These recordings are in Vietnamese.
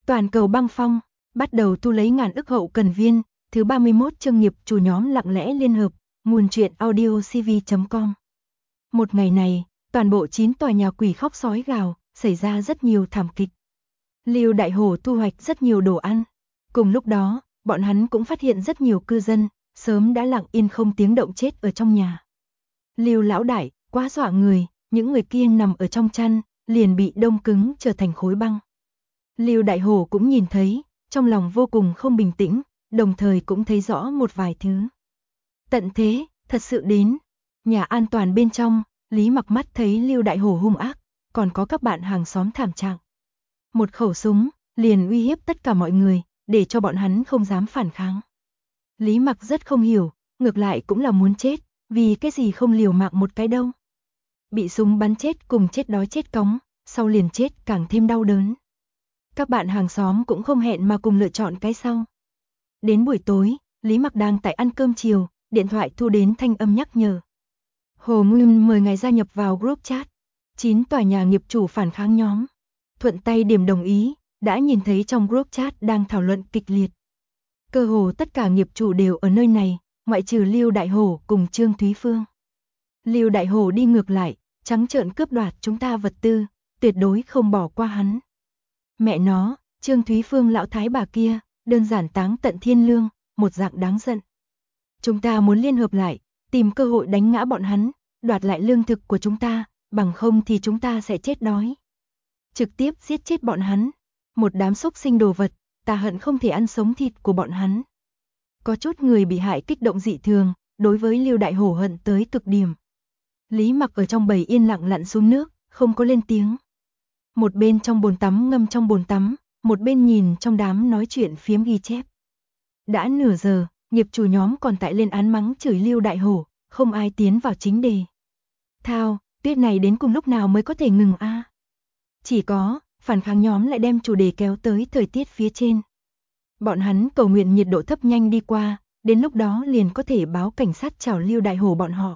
Toàn cầu băng phong, bắt đầu thu lấy ngàn ức hậu cần viên, thứ 31 chương nghiệp chủ nhóm lặng lẽ liên hợp, nguồn truyện audio cv.com. Một ngày này, toàn bộ 9 tòa nhà quỷ khóc sói gào, xảy ra rất nhiều thảm kịch. Lưu Đại Hổ thu hoạch rất nhiều đồ ăn. Cùng lúc đó, bọn hắn cũng phát hiện rất nhiều cư dân, sớm đã lặng yên không tiếng động chết ở trong nhà. Lưu lão đại, quá dọa người, những người kia nằm ở trong chăn, liền bị đông cứng trở thành khối băng. Lưu Đại Hổ cũng nhìn thấy, trong lòng vô cùng không bình tĩnh, đồng thời cũng thấy rõ một vài thứ. Tận thế, thật sự đến. Nhà an toàn bên trong, Lý Mặc mắt thấy Lưu Đại Hổ hung ác, còn có các bạn hàng xóm thảm trạng. Một khẩu súng, liền uy hiếp tất cả mọi người, để cho bọn hắn không dám phản kháng. Lý Mặc rất không hiểu, ngược lại cũng là muốn chết, vì cái gì không liều mạng một cái đâu. Bị súng bắn chết cùng chết đói chết cóng, sau liền chết càng thêm đau đớn. Các bạn hàng xóm cũng không hẹn mà cùng lựa chọn cái sau. Đến buổi tối, Lý Mặc đang tại ăn cơm chiều, điện thoại thu đến thanh âm nhắc nhở. Hồ Nguyên mời ngài gia nhập vào group chat. 9 tòa nhà nghiệp chủ phản kháng nhóm. Thuận tay điểm đồng ý, đã nhìn thấy trong group chat đang thảo luận kịch liệt. Cơ hồ tất cả nghiệp chủ đều ở nơi này, ngoại trừ Lưu Đại Hổ cùng Trương Thúy Phương. Lưu Đại Hổ đi ngược lại, trắng trợn cướp đoạt chúng ta vật tư, tuyệt đối không bỏ qua hắn. Mẹ nó, Trương Thúy Phương lão thái bà kia, đơn giản táng tận thiên lương, một dạng đáng giận. Chúng ta muốn liên hợp lại, tìm cơ hội đánh ngã bọn hắn, đoạt lại lương thực của chúng ta, bằng không thì chúng ta sẽ chết đói. Trực tiếp giết chết bọn hắn, một đám xúc sinh đồ vật, ta hận không thể ăn sống thịt của bọn hắn. Có chút người bị hại kích động dị thường, đối với Lưu Đại Hổ hận tới cực điểm. Lý Mặc ở trong bầy yên lặng lặn xuống nước, không có lên tiếng. Một bên trong bồn tắm ngâm trong bồn tắm, một bên nhìn trong đám nói chuyện phiếm ghi chép. Đã nửa giờ, nghiệp chủ nhóm còn tại lên án mắng chửi Lưu Đại Hổ, không ai tiến vào chính đề. Thao, tuyết này đến cùng lúc nào mới có thể ngừng a? Chỉ có, phản kháng nhóm lại đem chủ đề kéo tới thời tiết phía trên. Bọn hắn cầu nguyện nhiệt độ thấp nhanh đi qua, đến lúc đó liền có thể báo cảnh sát chào Lưu Đại Hổ bọn họ.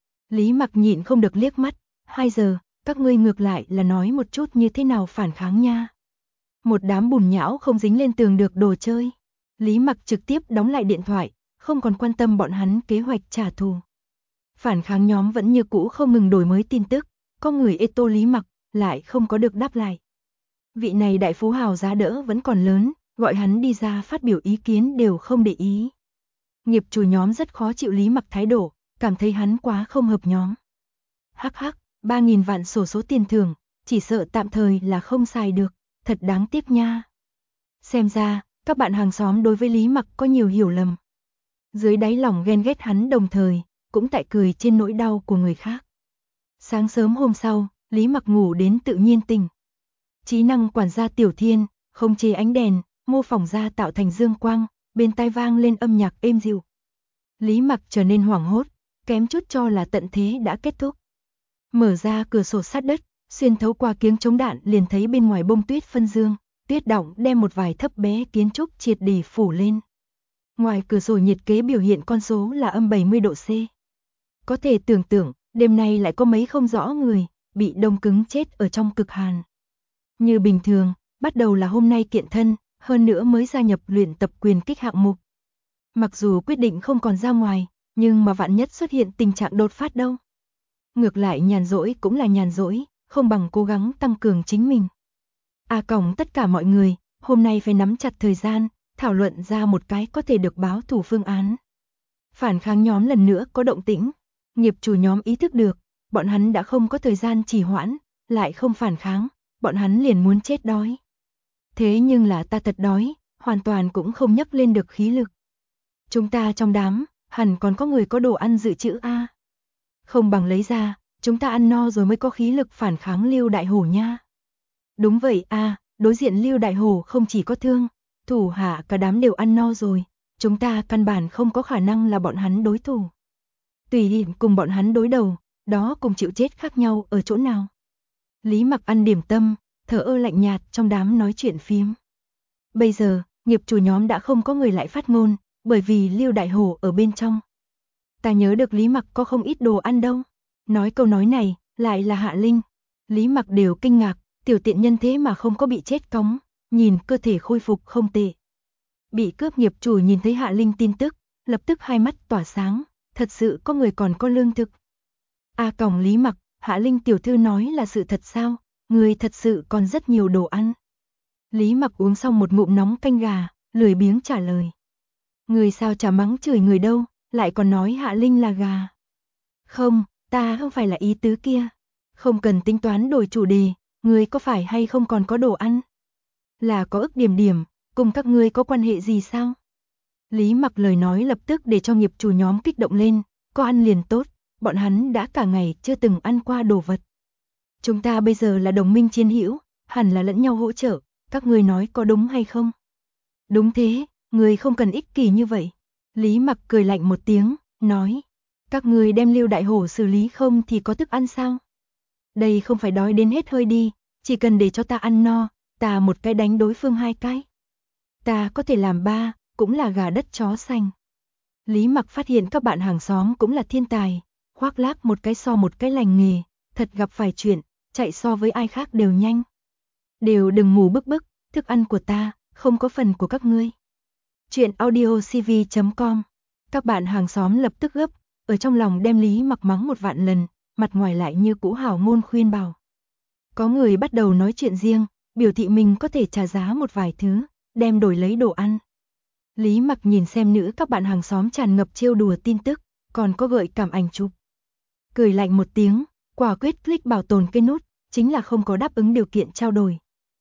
Lý Mặc nhịn không được liếc mắt, 2 giờ, các ngươi ngược lại là nói một chút như thế nào phản kháng nha. Một đám bùn nhão không dính lên tường được đồ chơi. Lý Mặc trực tiếp đóng lại điện thoại, không còn quan tâm bọn hắn kế hoạch trả thù. Phản kháng nhóm vẫn như cũ không ngừng đổi mới tin tức, có người ê tô Lý Mặc, lại không có được đáp lại. Vị này đại phú hào giá đỡ vẫn còn lớn, gọi hắn đi ra phát biểu ý kiến đều không để ý. Nghiệp chủ nhóm rất khó chịu Lý Mặc thái độ, cảm thấy hắn quá không hợp nhóm. Hắc hắc, 3.000 vạn sổ số tiền thưởng, chỉ sợ tạm thời là không xài được, thật đáng tiếc nha. Xem ra, các bạn hàng xóm đối với Lý Mặc có nhiều hiểu lầm. Dưới đáy lòng ghen ghét hắn đồng thời, cũng tại cười trên nỗi đau của người khác. Sáng sớm hôm sau, Lý Mặc ngủ đến tự nhiên tỉnh. Trí năng quản gia Tiểu Thiên, không chế ánh đèn, mô phỏng ra tạo thành dương quang, bên tai vang lên âm nhạc êm dịu. Lý Mặc trở nên hoảng hốt, kém chút cho là tận thế đã kết thúc. Mở ra cửa sổ sát đất, xuyên thấu qua kiếng chống đạn liền thấy bên ngoài bông tuyết phân dương, tuyết đọng đem một vài thấp bé kiến trúc triệt để phủ lên. Ngoài cửa sổ nhiệt kế biểu hiện con số là âm 70 độ C. Có thể tưởng tượng, đêm nay lại có mấy không rõ người, bị đông cứng chết ở trong cực hàn. Như bình thường, bắt đầu là hôm nay kiện thân, hơn nữa mới gia nhập luyện tập quyền kích hạng mục. Mặc dù quyết định không còn ra ngoài, nhưng mà vạn nhất xuất hiện tình trạng đột phát đâu. Ngược lại nhàn rỗi cũng là nhàn rỗi, không bằng cố gắng tăng cường chính mình. Cổng tất cả mọi người, hôm nay phải nắm chặt thời gian, thảo luận ra một cái có thể được báo thủ phương án. Phản kháng nhóm lần nữa có động tĩnh, nghiệp chủ nhóm ý thức được, bọn hắn đã không có thời gian trì hoãn, lại không phản kháng, bọn hắn liền muốn chết đói. Thế nhưng là ta thật đói, hoàn toàn cũng không nhấc lên được khí lực. Chúng ta trong đám, hẳn còn có người có đồ ăn dự trữ a. Không bằng lấy ra, chúng ta ăn no rồi mới có khí lực phản kháng Lưu Đại Hổ nha. Đúng vậy a, đối diện Lưu Đại Hổ không chỉ có thương, thủ hạ cả đám đều ăn no rồi, chúng ta căn bản không có khả năng là bọn hắn đối thủ. Tùy hiện cùng bọn hắn đối đầu, đó cùng chịu chết khác nhau ở chỗ nào. Lý Mặc ăn điểm tâm, thở ơ lạnh nhạt trong đám nói chuyện phím. Bây giờ, nghiệp chủ nhóm đã không có người lại phát ngôn, bởi vì Lưu Đại Hổ ở bên trong. Ta nhớ được Lý Mặc có không ít đồ ăn đâu. Nói câu nói này, lại là Hạ Linh. Lý Mặc đều kinh ngạc, tiểu tiện nhân thế mà không có bị chết cóng, nhìn cơ thể khôi phục không tệ. Bị cướp nghiệp chủ nhìn thấy Hạ Linh tin tức, lập tức hai mắt tỏa sáng, thật sự có người còn có lương thực. Còng Lý Mặc, Hạ Linh tiểu thư nói là sự thật sao, người thật sự còn rất nhiều đồ ăn. Lý Mặc uống xong một ngụm nóng canh gà, lười biếng trả lời. Người sao chả mắng chửi người đâu, lại còn nói Hạ Linh là gà. Không, ta không phải là ý tứ kia. Không cần tính toán đổi chủ đề, người có phải hay không còn có đồ ăn? Là có ức điểm điểm, cùng các ngươi có quan hệ gì sao? Lý Mặc lời nói lập tức để cho nghiệp chủ nhóm kích động lên, có ăn liền tốt, bọn hắn đã cả ngày chưa từng ăn qua đồ vật. Chúng ta bây giờ là đồng minh chiến hữu, hẳn là lẫn nhau hỗ trợ, các ngươi nói có đúng hay không? Đúng thế, người không cần ích kỷ như vậy. Lý Mặc cười lạnh một tiếng, nói, các ngươi đem Lưu Đại Hổ xử lý không thì có thức ăn sao? Đây không phải đói đến hết hơi đi, chỉ cần để cho ta ăn no, ta một cái đánh đối phương hai cái. Ta có thể làm ba, cũng là gà đất chó xanh. Lý Mặc phát hiện các bạn hàng xóm cũng là thiên tài, khoác lác một cái so một cái lành nghề, thật gặp phải chuyện, chạy so với ai khác đều nhanh. Đều đừng ngủ bức bức, thức ăn của ta, không có phần của các ngươi. Chuyện audiocv.com. Các bạn hàng xóm lập tức gấp, ở trong lòng đem Lý Mặc mắng một vạn lần, mặt ngoài lại như cũ hào ngôn khuyên bảo. Có người bắt đầu nói chuyện riêng, biểu thị mình có thể trả giá một vài thứ, đem đổi lấy đồ ăn. Lý Mặc nhìn xem nữ các bạn hàng xóm tràn ngập trêu đùa tin tức, còn có gợi cảm ảnh chụp. Cười lạnh một tiếng, quả quyết click bảo tồn cái nút, chính là không có đáp ứng điều kiện trao đổi.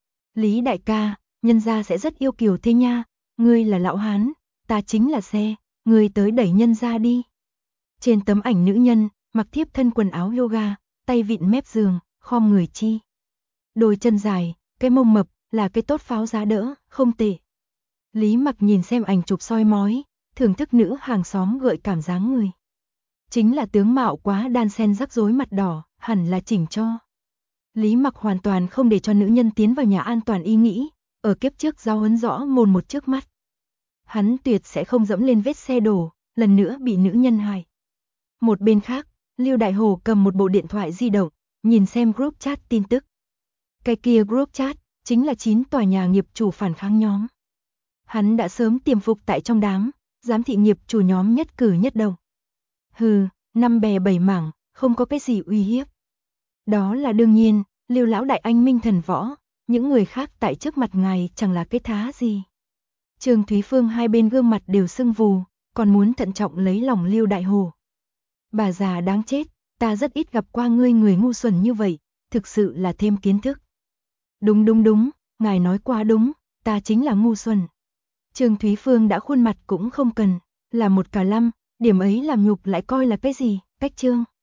Lý đại ca, nhân gia sẽ rất yêu kiều thế nha, ngươi là lão hán, ta chính là xe, ngươi tới đẩy nhân gia đi. Trên tấm ảnh nữ nhân, mặc thiếp thân quần áo yoga, tay vịn mép giường, khom người chi. Đôi chân dài, cái mông mập, là cái tốt pháo giá đỡ, không tệ. Lý Mặc nhìn xem ảnh chụp soi mói, thưởng thức nữ hàng xóm gợi cảm dáng người. Chính là tướng mạo quá đan xen rắc rối mặt đỏ, hẳn là chỉnh cho. Lý Mặc hoàn toàn không để cho nữ nhân tiến vào nhà an toàn ý nghĩ, ở kiếp trước giao huấn rõ mồn một trước mắt. Hắn tuyệt sẽ không dẫm lên vết xe đổ, lần nữa bị nữ nhân hại. Một bên khác, Lưu Đại Hồ cầm một bộ điện thoại di động, nhìn xem group chat tin tức. Cái kia group chat, chính là 9 tòa nhà nghiệp chủ phản kháng nhóm. Hắn đã sớm tiềm phục tại trong đám, giám thị nghiệp chủ nhóm nhất cử nhất động. Hừ, năm bè bảy mảng, không có cái gì uy hiếp. Đó là đương nhiên, Lưu lão đại anh minh thần võ, những người khác tại trước mặt ngài chẳng là cái thá gì. Trương Thúy Phương hai bên gương mặt đều sưng vù, còn muốn thận trọng lấy lòng Lưu Đại Hồ. Bà già đáng chết, ta rất ít gặp qua ngươi người ngu xuẩn như vậy, thực sự là thêm kiến thức. Đúng, ngài nói quá đúng, ta chính là ngu xuẩn. Trương Thúy Phương đã khuôn mặt cũng không cần, là một cả lăm, điểm ấy làm nhục lại coi là cái gì, cách trương.